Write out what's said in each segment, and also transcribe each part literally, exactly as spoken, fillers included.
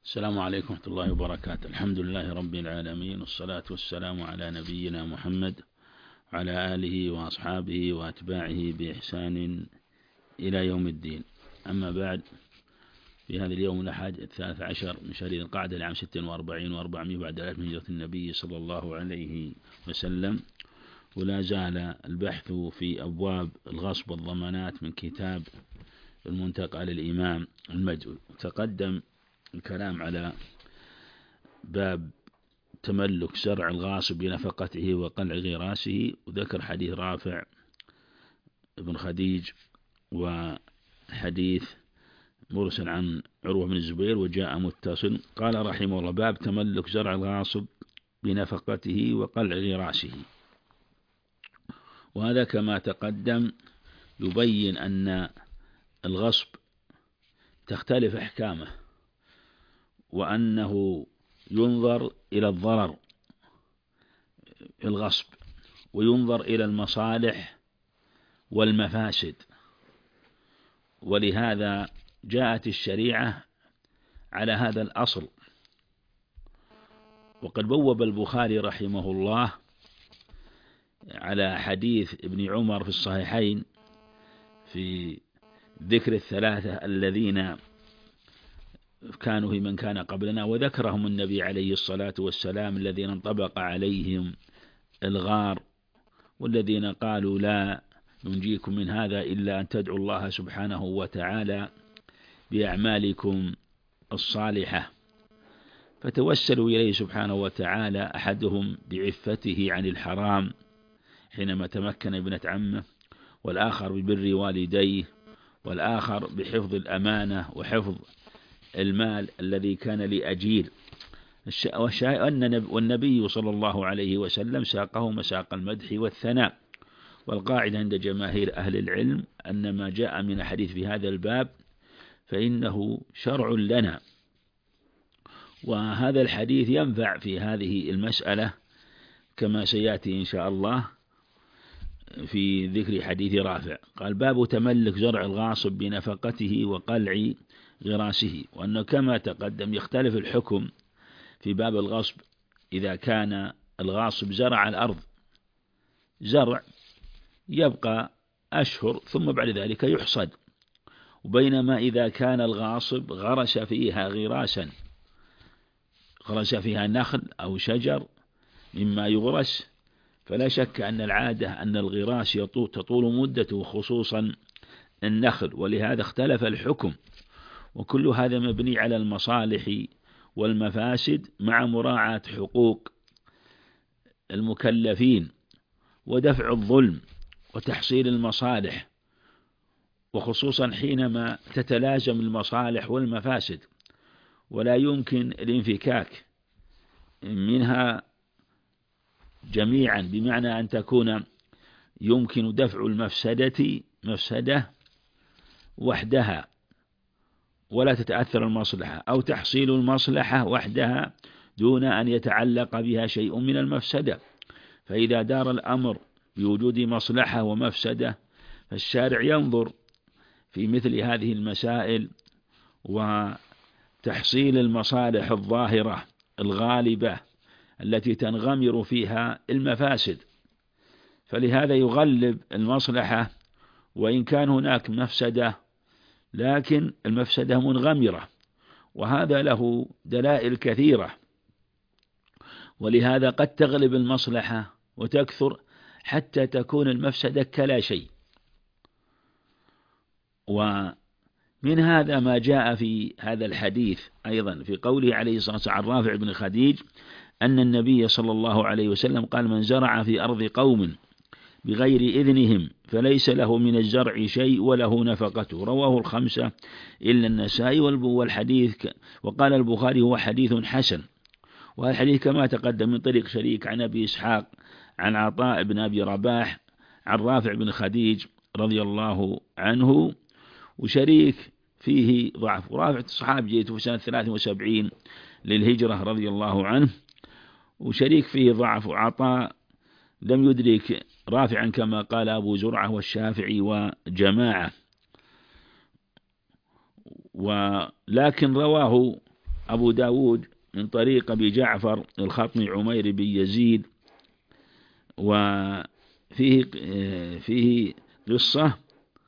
السلام عليكم ورحمة الله وبركاته. الحمد لله رب العالمين، والصلاة والسلام على نبينا محمد وعلى آله وأصحابه وأتباعه بإحسان إلى يوم الدين. أما بعد، في هذا اليوم الأحد الثالث عشر من شهر القعدة لعام ست وأربعين وأربعمائة بعد الألف من هجرة النبي صلى الله عليه وسلم، ولا زال البحث في أبواب الغصب والضمانات من كتاب المنتقى للإمام المجد. تقدم الكلام على باب تملك زرع الغاصب بنفقته وقلع غراسه، وذكر حديث رافع بن خديج وحديث مرسل عن عروة بن الزبير وجاء متصل. قال رحمه الله: باب تملك زرع الغاصب بنفقته وقلع غراسه. وهذا كما تقدم يبين أن الغصب تختلف أحكامه، وأنه ينظر إلى الضرر في الغصب، وينظر إلى المصالح والمفاسد، ولهذا جاءت الشريعة على هذا الأصل. وقد بوب البخاري رحمه الله على حديث ابن عمر في الصحيحين في ذكر الثلاثة الذين كانوا في من كان قبلنا، وذكرهم النبي عليه الصلاة والسلام: الذين انطبق عليهم الغار، والذين قالوا لا ينجيكم من هذا إلا أن تدعوا الله سبحانه وتعالى بأعمالكم الصالحة. فتوسلوا إليه سبحانه وتعالى، أحدهم بعفته عن الحرام حينما تمكن ابنة عمه، والآخر ببر والديه، والآخر بحفظ الأمانة وحفظ المال الذي كان لأجير. والنبي صلى الله عليه وسلم ساقه مساق المدح والثناء. والقاعدة عند جماهير أهل العلم أن ما جاء من حديث في هذا الباب فإنه شرع لنا، وهذا الحديث ينفع في هذه المسألة كما سيأتي إن شاء الله في ذكر حديث رافع. قال: باب تملك زرع الغاصب بنفقته وقلع غراسه. وأنه كما تقدم يختلف الحكم في باب الغصب إذا كان الغاصب زرع الأرض زرع يبقى أشهر ثم بعد ذلك يحصد، وبينما إذا كان الغاصب غرس فيها غراسا، غرس فيها نخل أو شجر مما يغرس، فلا شك أن العادة أن الغراس تطول مدته، خصوصا النخل، ولهذا اختلف الحكم. وكل هذا مبني على المصالح والمفاسد مع مراعاة حقوق المكلفين ودفع الظلم وتحصيل المصالح، وخصوصا حينما تتلازم المصالح والمفاسد ولا يمكن الانفكاك منها جميعا، بمعنى أن تكون يمكن دفع المفسدة مفسدة وحدها ولا تتأثر المصلحة، أو تحصيل المصلحة وحدها دون أن يتعلق بها شيء من المفسدة. فإذا دار الأمر بوجود مصلحة ومفسدة، فالشارع ينظر في مثل هذه المسائل وتحصيل المصالح الظاهرة الغالبة التي تنغمر فيها المفاسد، فلهذا يغلب المصلحة وإن كان هناك مفسدة، لكن المفسدة منغمرة، وهذا له دلائل كثيرة. ولهذا قد تغلب المصلحة وتكثر حتى تكون المفسدة كلا شيء. ومن هذا ما جاء في هذا الحديث أيضا في قوله عليه الصلاة والسلام عن رافع بن خديج أن النبي صلى الله عليه وسلم قال: من زرع في أرض قوم بغير إذنهم فليس له من الزرع شيء وله نفقته. رواه الخمسة إلا النسائي. والحديث وقال البخاري هو حديث حسن. وهذا الحديث كما تقدم من طريق شريك عن أبي إسحاق عن عطاء بن أبي رباح عن رافع بن خديج رضي الله عنه. وشريك فيه ضعف، ورافع الصحابي جيته في سنة ثلاث وسبعين للهجرة رضي الله عنه، وشريك فيه ضعف. وعطاء لم يدرك رافعا كما قال أبو زرعة والشافعي وجماعة، ولكن رواه أبو داود من طريق أبي جعفر الخطمي عمير بن يزيد، وفيه فيه قصة،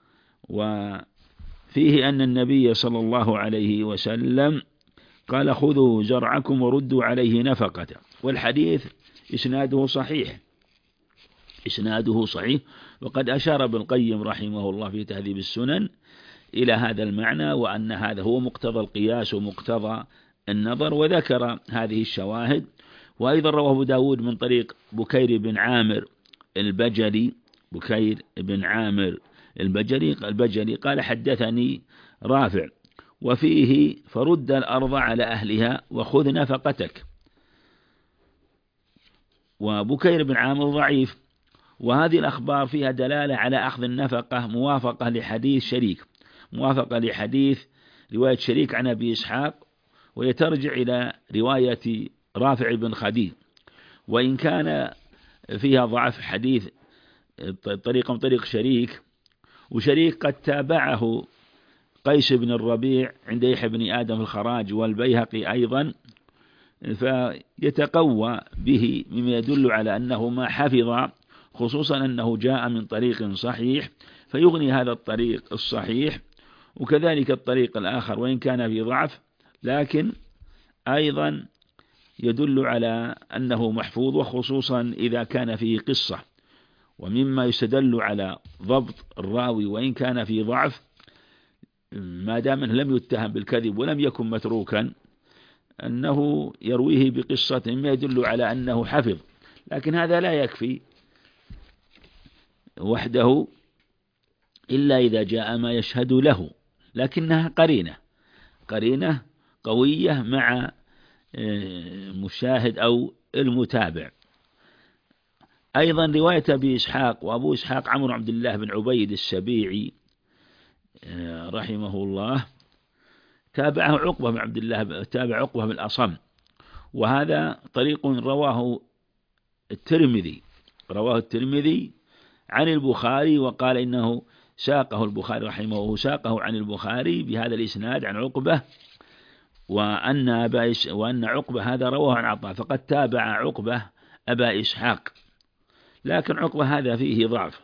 وفيه أن النبي صلى الله عليه وسلم قال خذوا زرعكم وردوا عليه نفقته. والحديث إسناده صحيح إسناده صحيح وقد أشار ابن القيم رحمه الله في تهذيب السنن إلى هذا المعنى، وأن هذا هو مقتضى القياس ومقتضى النظر، وذكر هذه الشواهد. وأيضا رواه أبو داود من طريق بكير بن عامر البجلي بكير بن عامر البجلي البجلي قال حدثني رافع وفيه فرد الأرض على أهلها وخذ نفقتك. وبكير بن عامر ضعيف، وهذه الأخبار فيها دلالة على أخذ النفقة موافقة لحديث شريك موافقة لحديث رواية شريك عن أبي إسحاق، ويترجع إلى رواية رافع بن خديج، وإن كان فيها ضعف حديث طريقة من طريق شريك، وشريك قد تابعه قيس بن الربيع عند يحيى بن آدم في الخراج والبيهقي أيضا، فيتقوى به مما يدل على أنه ما حفظ، خصوصا أنه جاء من طريق صحيح فيغني هذا الطريق الصحيح، وكذلك الطريق الآخر وإن كان في ضعف لكن أيضا يدل على أنه محفوظ، وخصوصا إذا كان فيه قصة. ومما يستدل على ضبط الراوي وإن كان في ضعف ما دام لم يتهم بالكذب ولم يكن متروكا أنه يرويه بقصة ما يدل على أنه حفظ، لكن هذا لا يكفي وحده إلا إذا جاء ما يشهد له، لكنها قرينة قرينة قوية مع مشاهد أو المتابع. أيضا رواية أبي إسحاق وأبو إسحاق عمرو عبد الله بن عبيد السبيعي رحمه الله تابعه عقبة بن عبد الله تابع عقبة بن الأصم، وهذا طريق رواه الترمذي رواه الترمذي عن البخاري، وقال إنه ساقه البخاري رحمه الله ساقه عن البخاري بهذا الإسناد عن عقبة، وأن أبا وأن عقبة هذا رواه عن عطاء، فقد تابع عقبة أبا إسحاق، لكن عقبة هذا فيه ضعف.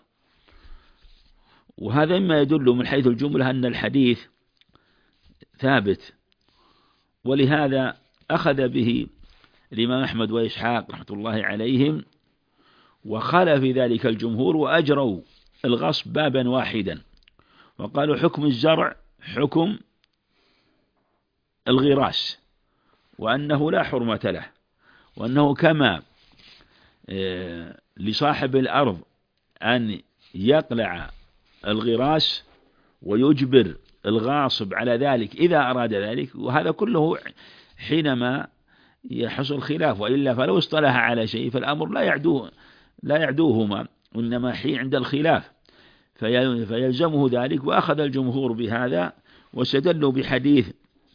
وهذا مما يدل من حيث الجملة أن الحديث ثابت، ولهذا أخذ به الإمام أحمد وإسحاق رحمة الله عليهم، وخالف في ذلك الجمهور وأجروا الغصب بابا واحدا، وقالوا حكم الزرع حكم الغراس، وأنه لا حرمة له، وأنه كما لصاحب الأرض أن يقلع الغراس ويجبر الغاصب على ذلك إذا أراد ذلك، وهذا كله حينما يحصل خلاف، وإلا فلو اصطلح على شيء فالأمر لا يعدوه لا يعدوهما، وإنما حين عند الخلاف فيلزمه ذلك. وأخذ الجمهور بهذا واستدلوا بحديث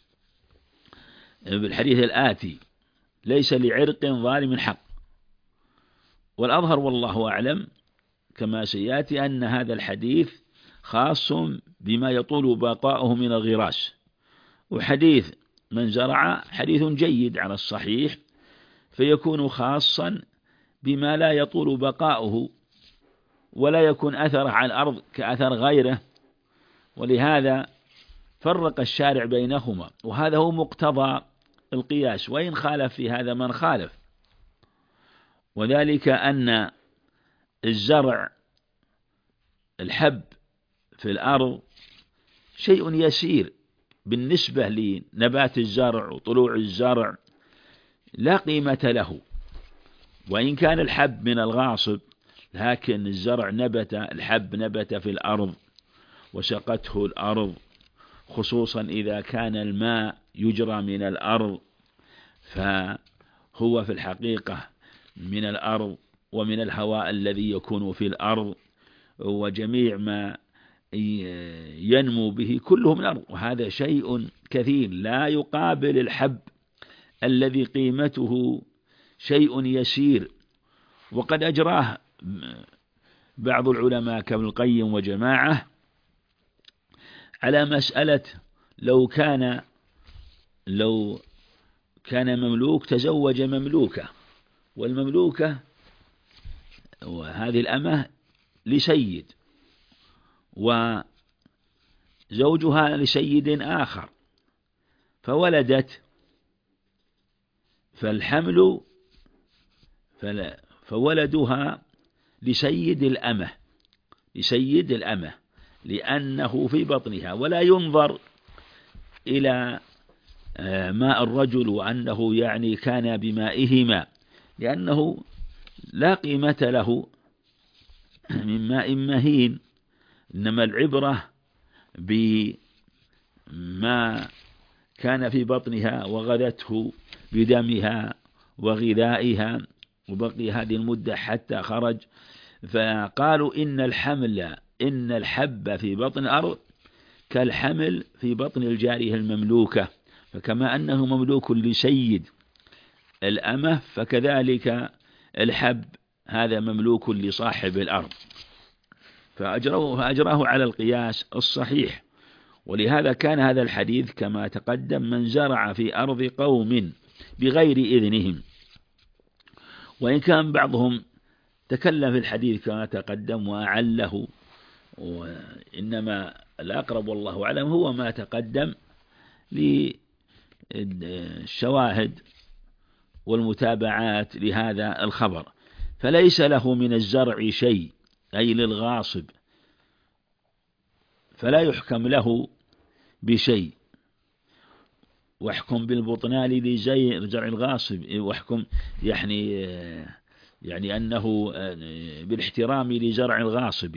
بالحديث الآتي ليس لعرق ظالم حق. والأظهر والله أعلم كما سيأتي أن هذا الحديث خاص بما يطول بقاؤه من الغراس، وحديث من زرع حديث جيد على الصحيح، فيكون خاصا بما لا يطول بقاؤه ولا يكون أثره على الأرض كأثر غيره، ولهذا فرق الشارع بينهما، وهذا هو مقتضى القياس وإن خالف في هذا من خالف، وذلك أن الزرع الحب في الأرض شيء يسير بالنسبة لنبات الزرع وطلوع الزرع، لا قيمة له، وإن كان الحب من الغاصب لكن الزرع نبت الحب نبت في الأرض وسقته الأرض، خصوصا إذا كان الماء يجرى من الأرض، فهو في الحقيقة من الأرض ومن الهواء الذي يكون في الأرض، وجميع ما ينمو به كله من الأرض، وهذا شيء كثير لا يقابل الحب الذي قيمته شيء يسير. وقد أجراه بعض العلماء كابن القيم وجماعة على مسألة لو كان لو كان مملوك تزوج مملوكة، والمملوكة وهذه الأمة لسيد، وزوجها لسيد آخر، فولدت، فالحمل فولدها لسيد الأمة لسيد الأمة لأنه في بطنها، ولا ينظر إلى ماء الرجل وأنه يعني كان بمائهما، لأنه لا قيمة له من ماء مهين، إنما العبرة بما كان في بطنها وغذته بدمها وغذائها، وبقي هذه المدة حتى خرج. فقالوا إن الحمل إن الحب في بطن الأرض كالحمل في بطن الجارية المملوكة، فكما أنه مملوك لسيد الأمة فكذلك الحب هذا مملوك لصاحب الأرض، فأجروه فأجراه على القياس الصحيح. ولهذا كان هذا الحديث كما تقدم: من زرع في أرض قوم بغير إذنهم. وإن كان بعضهم تكلم في الحديث كما تقدم وأعله، وإنما الأقرب والله أعلم هو ما تقدم للشواهد والمتابعات لهذا الخبر. فليس له من الزرع شيء، أي للغاصب، فلا يحكم له بشيء. واحكم بالبطنان لزرع الغاصب، واحكم يعني يعني أنه بالاحترام لزرع الغاصب،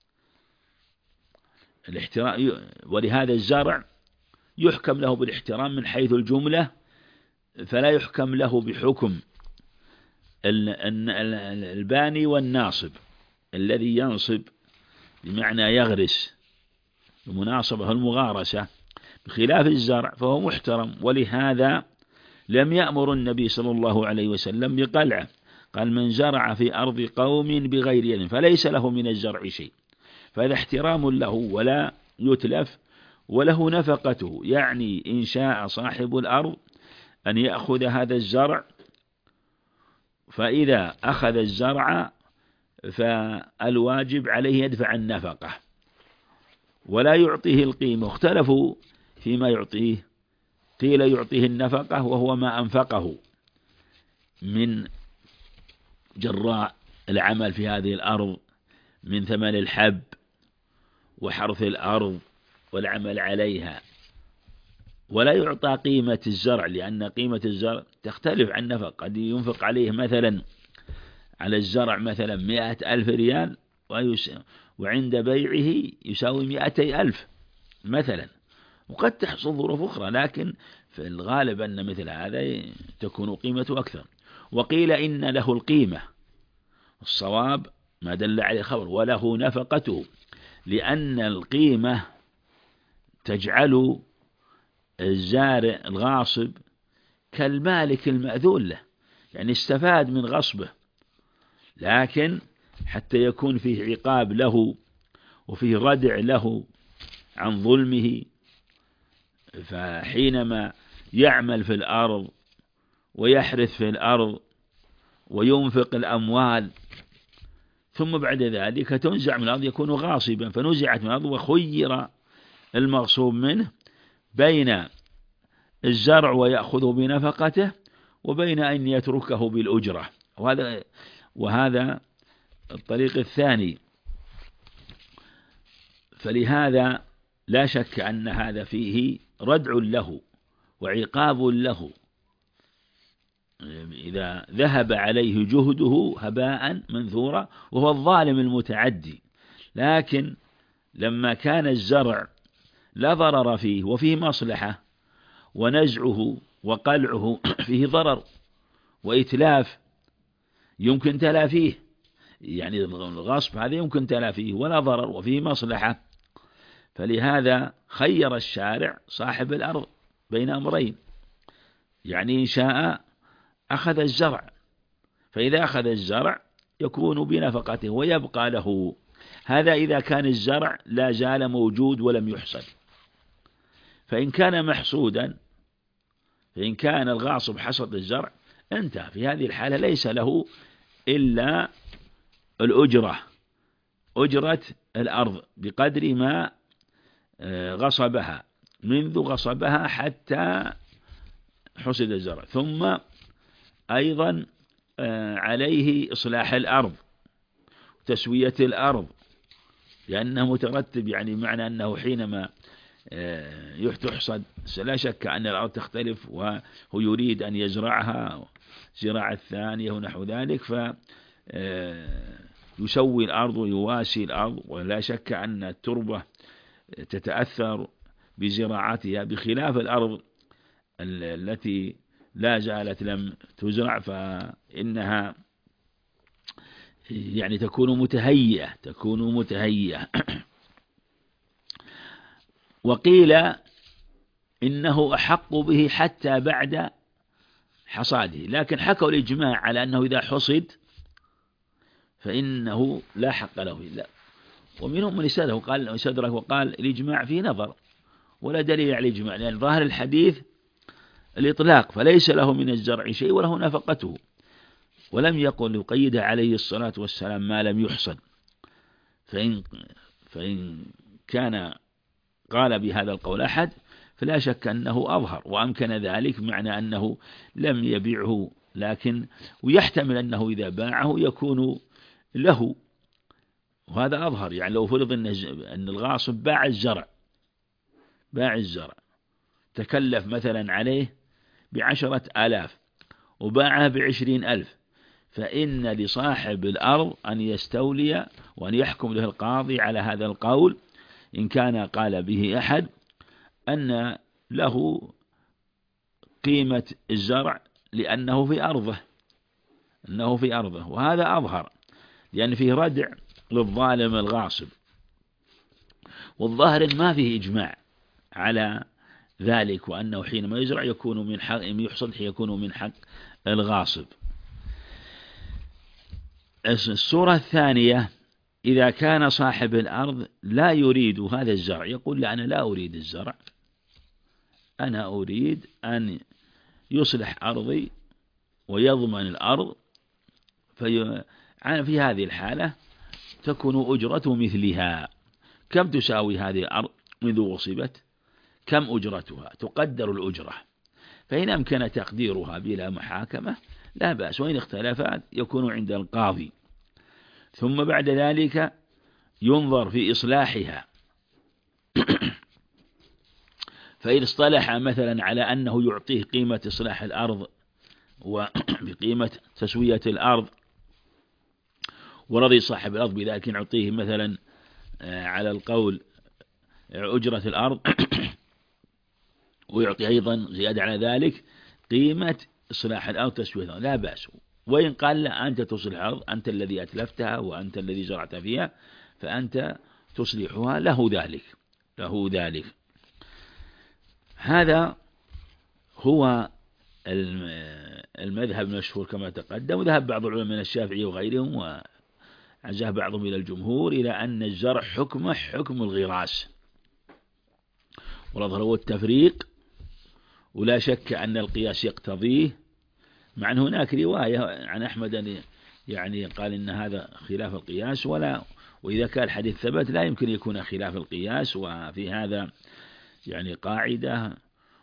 الاحترام، ولهذا الزرع يحكم له بالاحترام من حيث الجملة، فلا يحكم له بحكم الباني والناصب الذي ينصب بمعنى يغرس، المناصبة المغارسة، بخلاف الزرع فهو محترم. ولهذا لم يأمر النبي صلى الله عليه وسلم بقلعه، قال: من زرع في أرض قوم بغير إذن فليس له من الزرع شيء، فهذا احترام له ولا يتلف، وله نفقته. يعني إن شاء صاحب الأرض أن يأخذ هذا الزرع، فإذا أخذ الزرع فالواجب عليه يدفع النفقة ولا يعطيه القيمة. اختلفوا فيما يعطيه، قيل يعطيه النفقة وهو ما أنفقه من جراء العمل في هذه الأرض من ثمن الحب وحرث الأرض والعمل عليها، ولا يعطى قيمة الزرع، لأن قيمة الزرع تختلف عن نفق. قد ينفق عليه مثلا على الزرع مثلا مئة ألف ريال، وعند بيعه يساوي مئتي ألف مثلا، وقد تحصل ظروف أخرى، لكن في الغالب أن مثل هذا تكون قيمته أكثر. وقيل إن له القيمة، الصواب ما دل عليه الخبر، وله نفقته، لأن القيمة تجعل الزارع الغاصب كالمالك المأذون له، يعني استفاد من غصبه، لكن حتى يكون فيه عقاب له وفيه ردع له عن ظلمه. فحينما يعمل في الأرض ويحرث في الأرض وينفق الأموال، ثم بعد ذلك تنزع من الأرض يكون غاصبا، فنزعت من الأرض وخير المغصوب منه بين الزرع ويأخذه بنفقته وبين أن يتركه بالأجرة. وهذا وهذا الطريق الثاني. فلهذا لا شك أن هذا فيه ردع له وعقاب له إذا ذهب عليه جهده هباء منثورا، وهو الظالم المتعدي. لكن لما كان الزرع لا ضرر فيه وفيه مصلحة، ونزعه وقلعه فيه ضرر وإتلاف يمكن تلافيه، يعني الغصب هذا يمكن تلافيه ولا ضرر وفيه مصلحة، فلهذا خير الشارع صاحب الأرض بين أمرين. يعني إن شاء أخذ الزرع، فإذا أخذ الزرع يكون بنفقته ويبقى له. هذا إذا كان الزرع لا زال موجود ولم يحصد. فإن كان محصودا فإن كان الغاصب حصد الزرع انتهى. في هذه الحالة ليس له إلا الأجرة، أجرة الأرض بقدر ما غصبها منذ غصبها حتى حصد الزرع. ثم أيضا عليه إصلاح الأرض، تسوية الأرض، لأنه مترتب، يعني معنى أنه حينما يحصد لا شك أن الأرض تختلف، وهو يريد أن يزرعها زراعة ثانية ونحو ذلك، فيسوي الأرض ويواسي الأرض، ولا شك أن التربة تتأثر بزراعتها بخلاف الأرض التي لا زالت لم تزرع، فإنها يعني تكون متهيئة تكون متهيئة وقيل إنه أحق به حتى بعد حصاده، لكن حكوا الإجماع على أنه إذا حصد فإنه لا حق له إلا. ومنهم من استدرك وقال استدرك وقال الإجماع فيه نظر ولا دليل على الإجماع، لأن ظاهر الحديث الإطلاق، فليس له من الزرع شيء وله نفقته، ولم يقل يقيد عليه الصلاة والسلام ما لم يحصد. فإن, فإن كان قال بهذا القول أحد فلا شك أنه أظهر وأمكن ذلك، معنى أنه لم يبيعه، لكن ويحتمل أنه إذا باعه يكون له، وهذا أظهر. يعني لو فرض أن الغاصب باع الزرع باع الزرع تكلف مثلا عليه بعشرة آلاف وباعها بعشرين ألف، فإن لصاحب الأرض أن يستولي وأن يحكم له القاضي على هذا القول إن كان قال به أحد أن له قيمة الزرع لأنه في أرضه أنه في أرضه وهذا أظهر، لأن فيه ردع للظالم الغاصب، والظاهر ما فيه إجماع على ذلك، وأنه حينما يزرع يكون من حق يحصد يكون من حق الغاصب. الصورة الثانية إذا كان صاحب الأرض لا يريد هذا الزرع، يقول لا أنا لا أريد الزرع، أنا أريد أن يصلح أرضي ويضمن الأرض، في في هذه الحالة تكون أجرة مثلها. كم تساوي هذه الأرض منذ وصبت؟ كم أجرتها؟ تقدر الأجرة، فإن أمكن تقديرها بلا محاكمة لا بأس، وإن اختلفت يكون عند القاضي. ثم بعد ذلك ينظر في إصلاحها فإن اصطلح مثلا على أنه يعطيه قيمة إصلاح الأرض وبقيمة تسوية الأرض ورضي صاحب الأرض بذلك يعطيه مثلا على القول أجرة الأرض ويعطي أيضا زيادة على ذلك قيمة إصلاح الأرض تسوية الأرض لا بأس. وإن قال لا أنت تصلح الأرض، أنت الذي أتلفتها وأنت الذي زرعت فيها، فأنت تصلحها، له ذلك له ذلك. هذا هو المذهب المشهور كما تقدم، وذهب بعض العلماء من الشافعي وغيرهم وعزاه بعضهم إلى الجمهور إلى أن الزرع حكمه حكم الغراس، والأظهر هو التفريق، ولا شك أن القياس يقتضيه، مع أن هناك رواية عن أحمد يعني قال إن هذا خلاف القياس، ولا وإذا كان الحديث ثبت لا يمكن يكون خلاف القياس. وفي هذا يعني قاعدة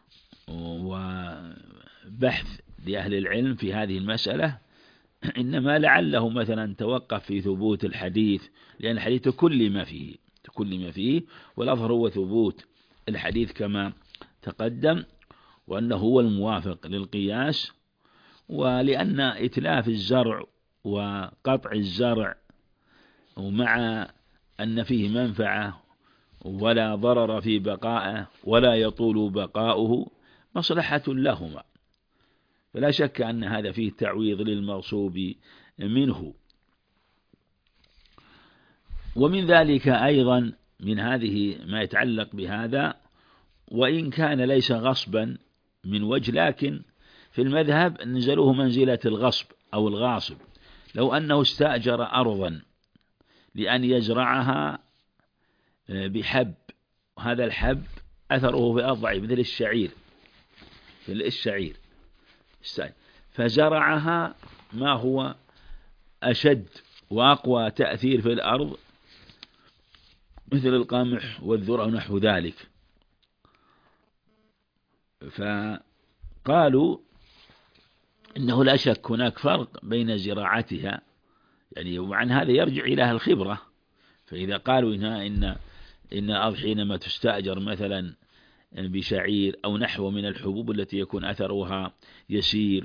وبحث لأهل العلم في هذه المسألة، إنما لعله مثلا توقف في ثبوت الحديث، لأن الحديث كل ما فيه كل ما فيه والأظهر هو ثبوت الحديث كما تقدم، وأنه هو الموافق للقياس. ولأن إتلاف الزرع وقطع الزرع ومع أن فيه منفعة ولا ضرر في بقائه ولا يطول بقاؤه مصلحة لهما، فلا شك أن هذا فيه تعويض للمغصوب منه. ومن ذلك أيضا من هذه ما يتعلق بهذا، وإن كان ليس غصبا من وجه، لكن في المذهب نزلوه منزلة الغصب أو الغاصب. لو أنه استأجر أرضا لأن يزرعها بحب، وهذا الحب أثره في الأرض ضعيف مثل الشعير، في الشعير فزرعها ما هو أشد وأقوى تأثير في الأرض مثل القمح والذرة ونحو ذلك. فقالوا إنه لا شك هناك فرق بين زراعتها، يعني وعن هذا يرجع إلى الخبرة. فإذا قالوا إنها إن إن الأرض حينما تستأجر مثلا بشعير أو نحو من الحبوب التي يكون أثرها يسير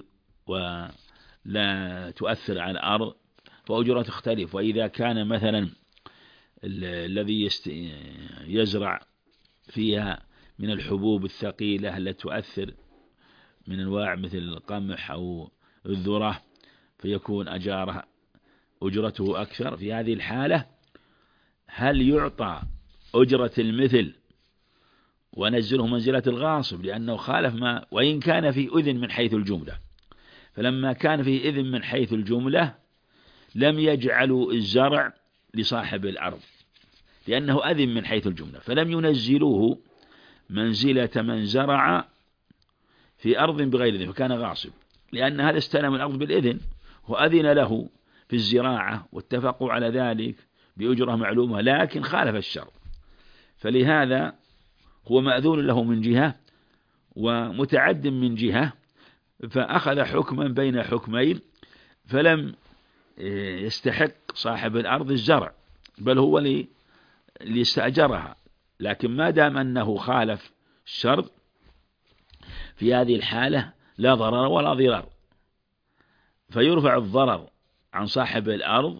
ولا تؤثر على الأرض فأجرها تختلف. وإذا كان مثلا الذي يزرع فيها من الحبوب الثقيلة التي تؤثر من أنواع مثل القمح أو الذرة فيكون أجارها أجرته أكثر، في هذه الحالة هل يعطى أجرة المثل ونزله منزلة الغاصب لأنه خالف ما، وإن كان في أذن من حيث الجملة؟ فلما كان في إذن من حيث الجملة لم يجعلوا الزرع لصاحب الأرض لأنه أذن من حيث الجملة، فلم ينزلوه منزلة من زرع في أرض بغير إذن فكان غاصب، لأن هذا استلم الأرض بالإذن وأذن له في الزراعة واتفقوا على ذلك بأجرة معلومة، لكن خالف الشر، فلهذا هو مأذون له من جهة ومتعد من جهة، فأخذ حكما بين حكمين، فلم يستحق صاحب الأرض الزرع بل هو اللي استأجرها. لكن ما دام أنه خالف الشر في هذه الحالة لا ضرر ولا ضرار، فيرفع الضرر عن صاحب الأرض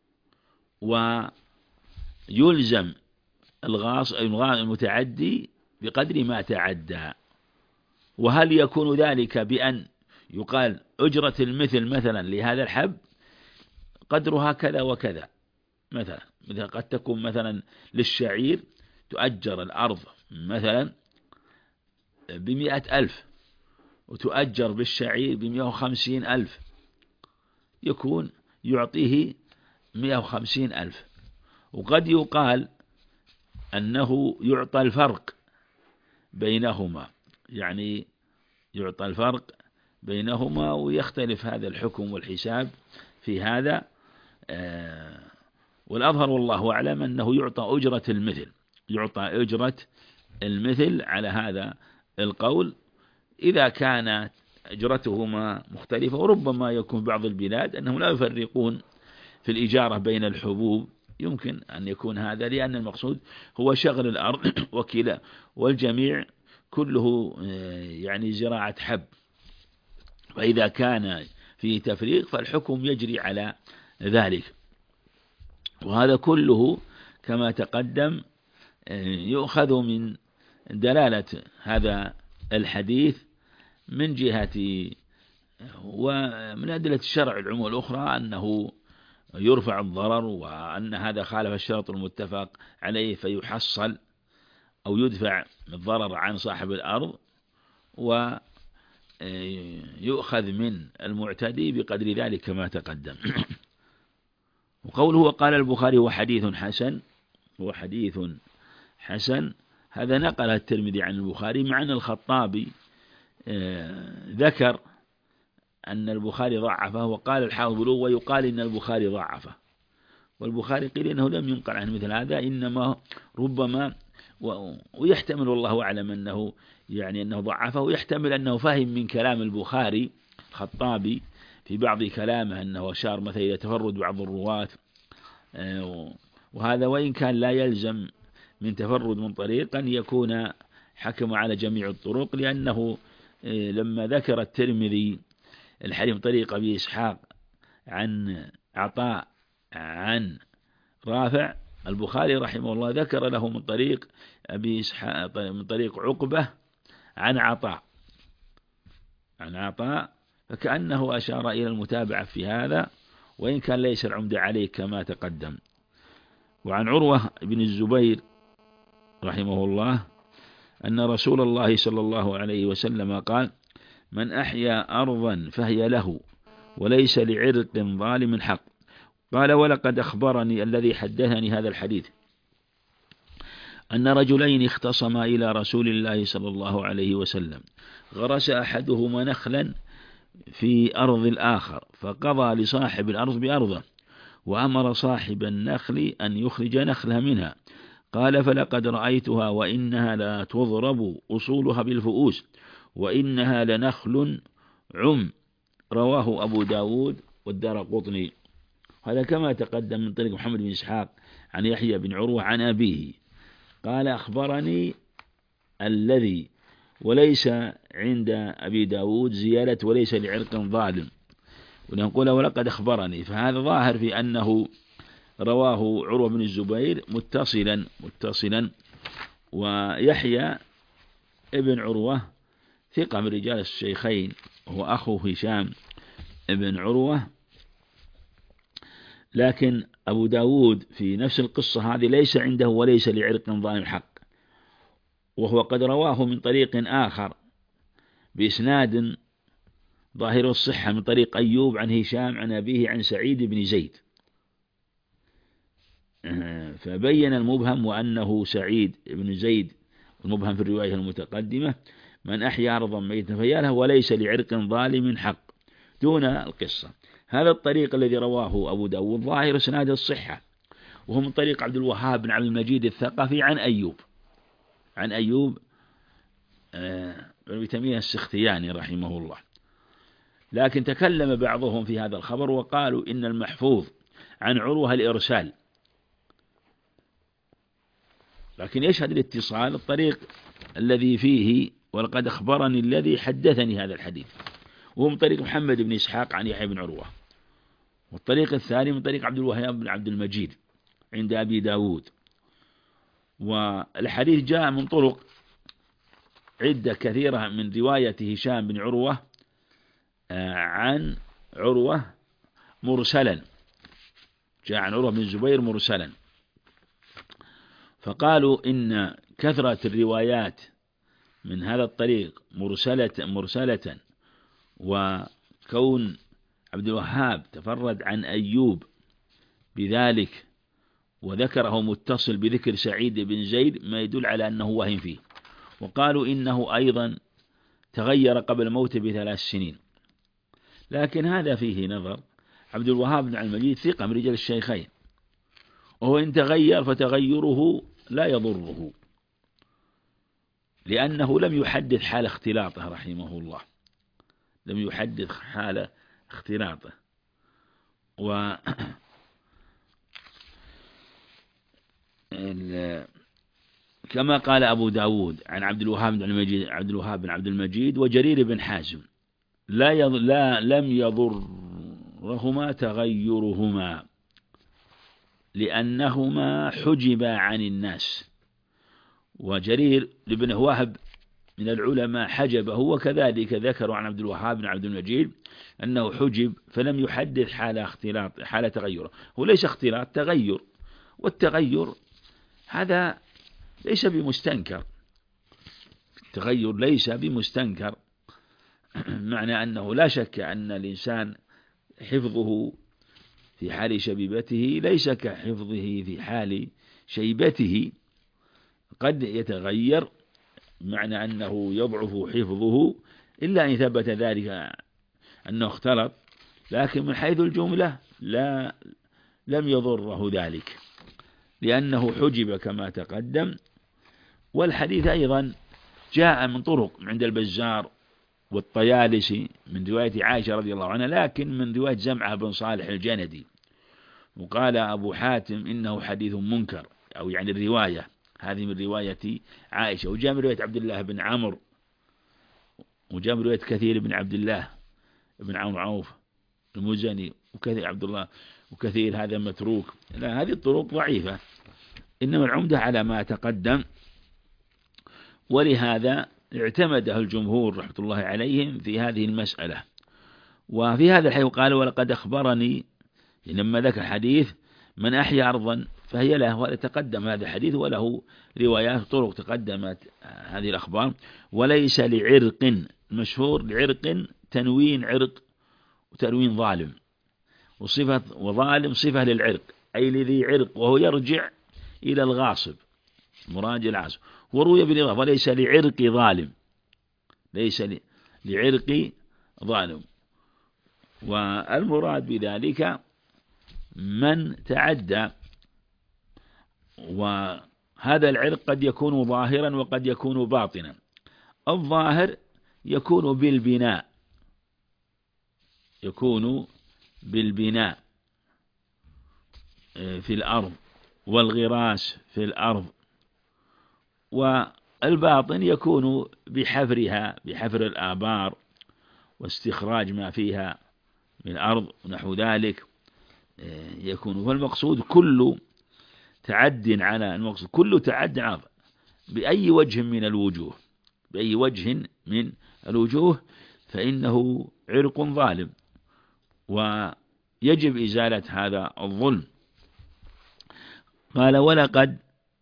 ويلزم الغاص المتعدي بقدر ما تعدى. وهل يكون ذلك بأن يقال أجرة المثل مثلا لهذا الحب قدرها كذا وكذا، مثلا مثلا قد تكون مثلا للشعير تؤجر الأرض مثلا بمئة ألف وتؤجر بالشعير بمئة وخمسين ألف، يكون يعطيه مئة وخمسين ألف. وقد يقال أنه يعطى الفرق بينهما، يعني يعطى الفرق بينهما ويختلف هذا الحكم والحساب في هذا. آه والأظهر والله أعلم أنه يعطى أجرة المثل، يعطى أجرة المثل على هذا القول إذا كانت أجرتهما مختلفة. وربما يكون بعض البلاد أنهم لا يفرقون في الإجارة بين الحبوب، يمكن أن يكون هذا لأن المقصود هو شغل الأرض وكلا والجميع كله يعني زراعة حب، فإذا كان فيه تفريق فالحكم يجري على ذلك. وهذا كله كما تقدم يؤخذ من دلالة هذا الحديث من جهة ومن أدلة الشرع العموم الأخرى أنه يرفع الضرر، وأن هذا خالف الشرط المتفق عليه فيحصل أو يدفع الضرر عن صاحب الأرض ويؤخذ من المعتدي بقدر ذلك كما تقدم. وقوله وقال البخاري هو حديث حسن، هو حديث حسن، هذا نقل الترمذي عن البخاري، مع أن الخطابي ذكر أن البخاري ضعفه، وقال الحافظ له ويقال إن البخاري ضعفه، والبخاري قيل إنه لم ينقل عنه مثل هذا، إنما ربما ويحتمل والله أعلم أنه يعني أنه ضعفه، ويحتمل أنه فهم من كلام البخاري الخطابي في بعض كلامه أنه أشار مثلا إلى تفرد بعض الرواة، وهذا وإن كان لا يلزم من تفرد من طريق أن يكون حكم على جميع الطرق، لأنه لما ذكر الترمذي الحديث طريق أبي إسحاق عن عطاء عن رافع، البخاري رحمه الله ذكر له من طريق أبي إسحاق من طريق عقبة عن عطاء عن عطاء، فكأنه أشار إلى المتابعة في هذا، وإن كان ليس العمدة عليه كما تقدم. وعن عروة بن الزبير رحمه الله أن رسول الله صلى الله عليه وسلم قال: من أحيا أرضا فهي له وليس لعرق ظالم حق. قال: ولقد أخبرني الذي حدثني هذا الحديث أن رجلين اختصما إلى رسول الله صلى الله عليه وسلم، غرس أحدهما نخلا في أرض الآخر، فقضى لصاحب الأرض بأرضه، وأمر صاحب النخل أن يخرج نخلها منها. قال: فلقد رأيتها وإنها لا تضرب أصولها بالفؤوس، وإنها لنخل عم. رواه أبو داود والدارقطني. هذا كما تقدم من طريق محمد بن إسحاق عن يحيى بن عروة عن أبيه قال: أخبرني الذي، وليس عند أبي داود زيادة وليس لعرق ظالم، ونقول ولقد أخبرني، فهذا ظاهر في أنه رواه عروة بن الزبير متصلا متصلا ويحيى ابن عروة ثقة من رجال الشيخين، وهو أخو هشام ابن عروة، لكن أبو داود في نفس القصة هذه ليس عنده وليس لعرق ظالم حق، وهو قد رواه من طريق آخر بإسناد ظاهر الصحة من طريق أيوب عن هشام عن أبيه عن سعيد بن زيد، فبين المبهم وأنه سعيد بن زيد، المبهم في الرواية المتقدمة: من أحيا أرضا ميتا فياله وليس لعرق ظالم حق، دون القصة. هذا الطريق الذي رواه أبو داود ظاهر إسناد الصحة، وهو من طريق عبد الوهاب بن عبد المجيد الثقفي عن أيوب عن أيوب بن تيمية السختياني رحمه الله. لكن تكلم بعضهم في هذا الخبر وقالوا إن المحفوظ عن عروة الإرسال، لكن يشهد الاتصال الطريق الذي فيه ولقد أخبرني الذي حدثني هذا الحديث، وهو من طريق محمد بن إسحاق عن يحيى بن عروة، والطريق الثاني من طريق عبد الوهاب بن عبد المجيد عند أبي داود. والحديث جاء من طرق عدة كثيرة من رواية هشام بن عروة عن عروة مرسلا، جاء عن عروة بن الزبير مرسلا، فقالوا إن كثرة الروايات من هذا الطريق مرسلة مرسلة وكون عبد الوهاب تفرد عن أيوب بذلك وذكره متصل بذكر سعيد بن زيد ما يدل على أنه وهم فيه. وقالوا إنه أيضا تغير قبل موته بثلاث سنين، لكن هذا فيه نظر. عبد الوهاب بن المجيد ثقة من رجال الشيخين، وهو إن تغير فتغيره لا يضره، لأنه لم يحدث حال اختلاطه رحمه الله، لم يحدث حال اختلاطه. و كما قال أبو داود عن عبد الوهاب بن المجيد عبد الوهاب بن عبد المجيد وجرير بن حازم لا, يض... لا لم يضرهما تغيرهما، لأنهما حجبا عن الناس، وجرير بن وهب من العلماء حجبه، وكذلك ذكروا عن عبد الوهاب بن عبد المجيد أنه حجب فلم يحدث حال اختلاط حال تغيره. هو ليس اختلاط، تغير، والتغير هذا ليس بمستنكر، التغير ليس بمستنكر، معنى أنه لا شك أن الإنسان حفظه في حال شبيبته ليس كحفظه في حال شيبته، قد يتغير، معنى أنه يضعف حفظه إلا أن ثبت ذلك أنه اختلط، لكن من حيث الجملة لا لم يضره ذلك لأنه حجب كما تقدم. والحديث أيضا جاء من طرق عند البزار والطيالسي من رواية عائشة رضي الله عنها، لكن من رواية زمعة بن صالح الجندي، وقال أبو حاتم إنه حديث منكر، أو يعني الرواية هذه من رواية عائشة. وجاء من رواية عبد الله بن عمرو، وجاء من رواية كثير بن عبد الله بن عمرو عوف المزني، وكثير عبد الله وكثير هذا متروك. لا، هذه الطرق ضعيفة، إنما العمدة على ما تقدم، ولهذا اعتمده الجمهور رحمة الله عليهم في هذه المسألة. وفي هذا الحديث قال: ولقد أخبرني، لما ذكر حديث من أحيا أرضا فهي له، ولا تقدم هذا الحديث وله روايات طرق تقدمت هذه الأخبار. وليس لعرق، المشهور لعرق تنوين عرق وتنوين ظالم، وصفة وظالم صفة للعرق أي لذي عرق، وهو يرجع إلى الغاصب، المراد العاصب. وروي بالإضافة وليس لعرق ظالم، ليس لعرق ظالم. والمراد بذلك من تعدى، وهذا العرق قد يكون ظاهرا وقد يكون باطنا. الظاهر يكون بالبناء، يكون بالبناء في الأرض والغراس في الأرض، والباطن يكون بحفرها، بحفر الآبار واستخراج ما فيها من الأرض ونحو ذلك يكون. والمقصود كل تعد على المقصود كل تعد على بأي وجه من الوجوه، بأي وجه من الوجوه فإنه عرق ظالم، ويجب إزالة هذا الظلم. قال ولقد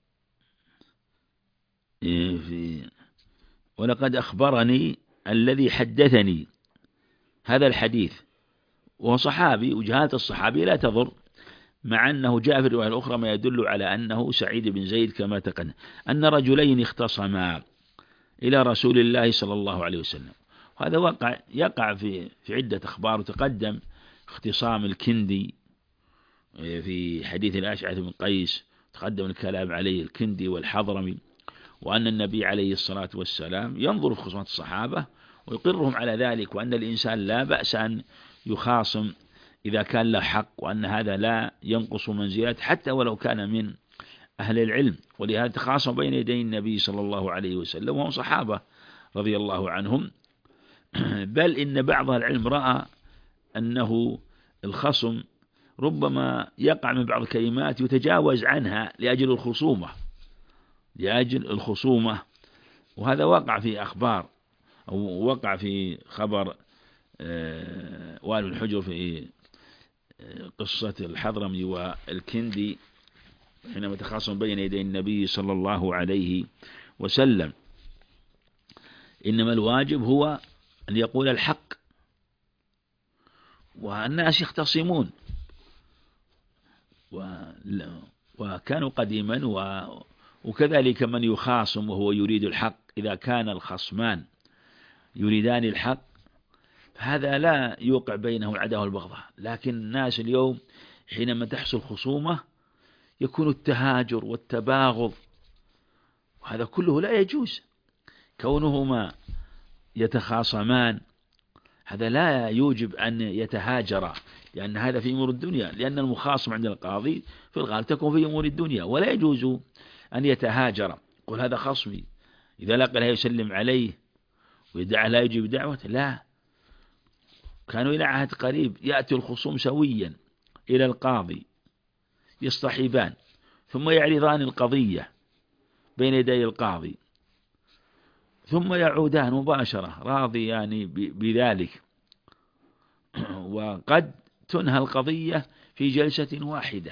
ولقد أخبرني الذي حدثني هذا الحديث، وهو صحابي، وجهالة الصحابي لا تضر، مع أنه جاء في الرواية الأخرى ما يدل على أنه سعيد بن زيد كما تقدم، أن رجلين اختصما إلى رسول الله صلى الله عليه وسلم. وهذا وقع يقع في في عدة أخبار، وتقدم اختصام الكندي في حديث الأشعث بن قيس، تقدم الكلام عليه الكندي والحضرمي، وأن النبي عليه الصلاة والسلام ينظر في خصومات الصحابة ويقرهم على ذلك، وأن الإنسان لا بأس أن يخاصم إذا كان له حق، وأن هذا لا ينقص منزلته حتى ولو كان من أهل العلم. ولهذا تخاصم بين يدي النبي صلى الله عليه وسلم وهم صحابة رضي الله عنهم. بل إن بعض العلم رأى أنه الخصم ربما يقع من بعض الكلمات يتجاوز عنها لأجل الخصومة، لأجل الخصومة. وهذا وقع في أخبار، أو وقع في خبر وائل بن حجر في قصة الحضرمي والكندي حينما تخاصم بين يدي النبي صلى الله عليه وسلم. إنما الواجب هو أن يقول الحق، والناس يختصمون، وكانوا قديما وكذلك من يخاصم وهو يريد الحق، إذا كان الخصمان يريدان الحق هذا لا يوقع بينهم العداوة والبغضاء. لكن الناس اليوم حينما تحصل خصومة يكون التهاجر والتباغض، وهذا كله لا يجوز. كونهما يتخاصمان هذا لا يوجب أن يتهاجرا، لأن هذا في أمور الدنيا، لأن المخاصم عند القاضي في الغالب تكون في أمور الدنيا، ولا يجوز أن يتهاجر. قل هذا خصمي، إذا لقى لا يسلم عليه ويدعى لا يجيب دعوته، لا. كانوا إلى عهد قريب يأتي الخصوم سويا إلى القاضي يصطحبان، ثم يعرضان القضية بين يدي القاضي، ثم يعودان مباشرة راضيان بذلك، وقد تنهى القضية في جلسة واحدة.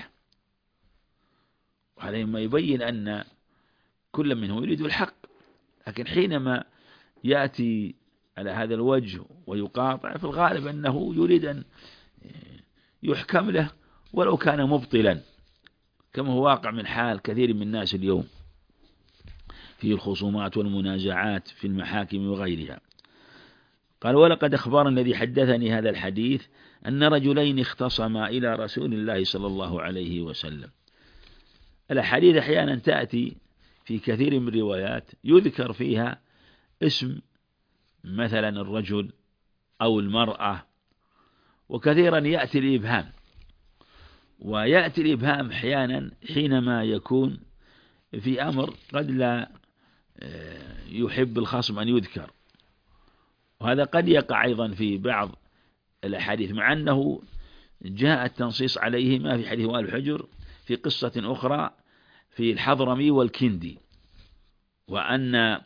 وهذا ما يبين أن كل منهم يريد الحق. لكن حينما يأتي على هذا الوجه ويقاطع، في الغالب أنه يريد أن يحكم له ولو كان مبطلا، كما هو واقع من حال كثير من الناس اليوم في الخصومات والمنازعات في المحاكم وغيرها. قال ولقد أخبرني الذي حدثني هذا الحديث أن رجلين اختصما إلى رسول الله صلى الله عليه وسلم. الحديث أحيانا تأتي في كثير من الروايات يذكر فيها اسم مثلا الرجل أو المرأة، وكثيرا يأتي الإبهام. ويأتي الإبهام أحيانا حينما يكون في أمر قد لا يحب الخصم أن يذكر، وهذا قد يقع أيضا في بعض الأحاديث، مع أنه جاء التنصيص عليهما في حديث وائل الحجر في قصة أخرى في الحضرمي والكندي، وأن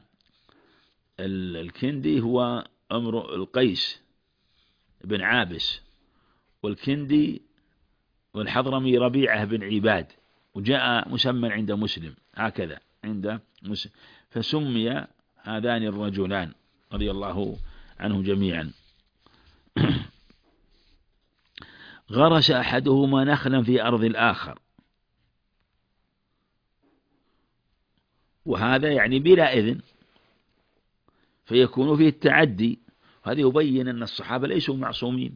الكندي هو امرؤ القيس بن عابس، والكندي والحضرمي ربيعة بن عباد، وجاء مسمى عند مسلم هكذا عند مسلم، فسمي هذان الرجلان رضي الله عنهم جميعا. غرس أحدهما نخلا في أرض الآخر، وهذا يعني بلا إذن، فيكون فيه التعدي. هذا يبين أن الصحابة ليسوا معصومين،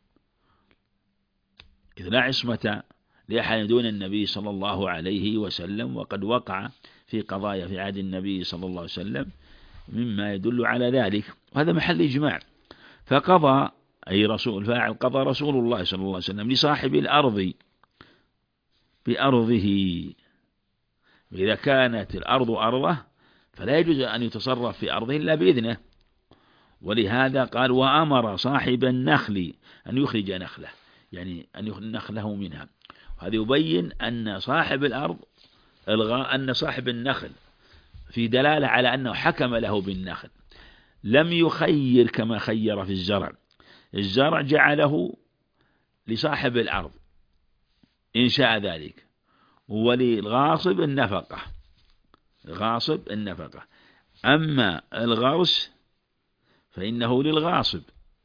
إذ لا عصمة لأحد دون النبي صلى الله عليه وسلم، وقد وقع في قضايا في عهد النبي صلى الله عليه وسلم مما يدل على ذلك، وهذا محل إجماع. فقضى أي رسول فاعل قضى رسول الله صلى الله عليه وسلم لصاحب الأرض بأرضه، إذا كانت الأرض أرضه فلا يجوز أن يتصرف في أرضه إلا بإذنه، ولهذا قال وأمر صاحب النخل أن يخرج نخله، يعني أن يخرج نخله منها. وهذا يبين أن صاحب الأرض الغاء أن صاحب النخل في دلالة على أنه حكم له بالنخل، لم يخير كما خير في الزرع. الزرع جعله لصاحب الأرض إن شاء ذلك، وللغاصب النفقة، غاصب النفقة. أما الغرس فإنه للغاصب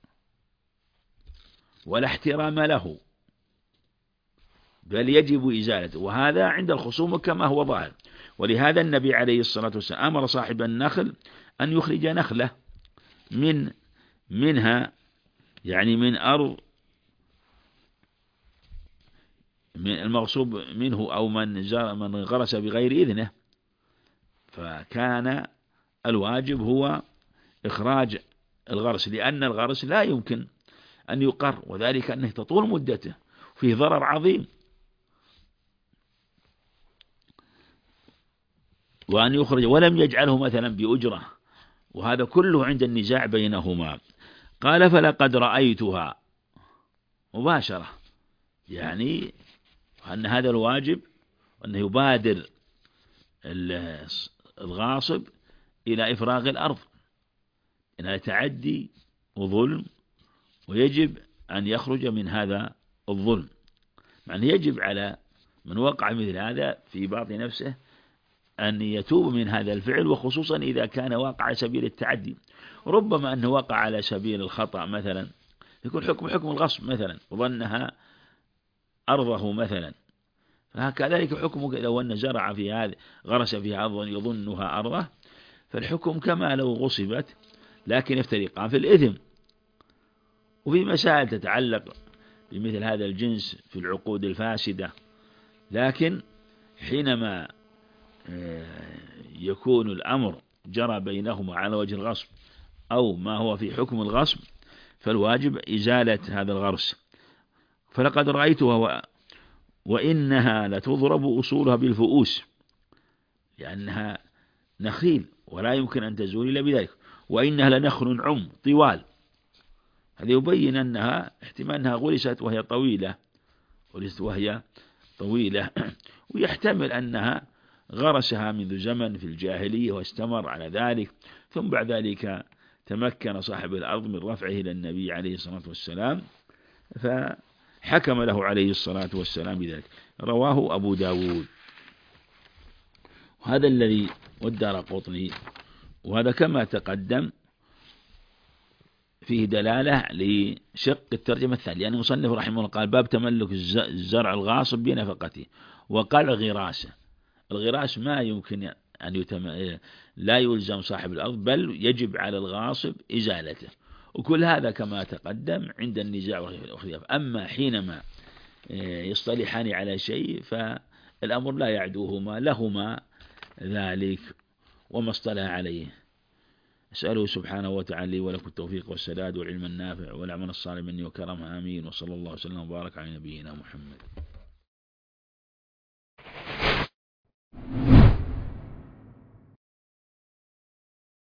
ولا احترام له، بل يجب إزالته، وهذا عند الخصوم كما هو ظاهر. ولهذا النبي عليه الصلاة والسلام أمر صاحب النخل أن يخرج نخله من منها، يعني من أرض من المغصوب منه أو من من غرس بغير إذنه. فكان الواجب هو إخراج الغرس، لأن الغرس لا يمكن أن يقر، وذلك أنه تطول مدته فيه ضرر عظيم، وأن يخرج ولم يجعله مثلا بأجرة، وهذا كله عند النزاع بينهما. قال فلقد رأيتها مباشرة، يعني أن هذا الواجب أن يبادر الغاصب إلى إفراغ الأرض، إنها تعدي وظلم، ويجب أن يخرج من هذا الظلم. يعني يجب على من وقع مثل هذا في باطن نفسه أن يتوب من هذا الفعل، وخصوصا إذا كان واقع على سبيل التعدي. ربما أنه وقع على سبيل الخطأ مثلا، يكون حكم حكم الغصب مثلا وظنها أرضه مثلا، فكذلك حكمه لو أن زرع في هذا غرس فيها أرضا يظنها أرضه، فالحكم كما لو غصبت، لكن يفترقان في الإثم. وفي مسائل تتعلق بمثل هذا الجنس في العقود الفاسدة، لكن حينما يكون الأمر جرى بينهما على وجه الغصب أو ما هو في حكم الغصب، فالواجب إزالة هذا الغرس. فلقد رأيتها و... وإنها لتضرب أصولها بالفؤوس، لأنها نخيل ولا يمكن أن تزول إلا بذلك، وإنها لنخل عم طوال. هذا يبين أنها احتمال أنها غرست وهي طويلة، غرست وهي طويلة ويحتمل أنها غرسها منذ زمن في الجاهلية واستمر على ذلك، ثم بعد ذلك تمكن صاحب الأرض من رفعه إلى النبي عليه الصلاة والسلام، فحكم له عليه الصلاة والسلام بذلك. رواه أبو داود. وهذا الذي والدارقطني، وهذا كما تقدم فيه دلالة لشق الترجمة الثانية، لأن المصنف رحمه الله قال باب تملك الزرع الغاصب بنفقته، وقال غراسة. الغراس ما يمكن أن يتم... لا يلزم صاحب الأرض، بل يجب على الغاصب إزالته، وكل هذا كما تقدم عند النزاع والخلاف. أما حينما يصطلحان على شيء فالأمر لا يعدوهما، لهما ذلك وما اصطلح عليه. أسأله سبحانه وتعالى ولكم التوفيق والسداد والعلم النافع والعمل الصالح مني وكرم، آمين. وصلى الله وسلم وبارك على نبينا محمد.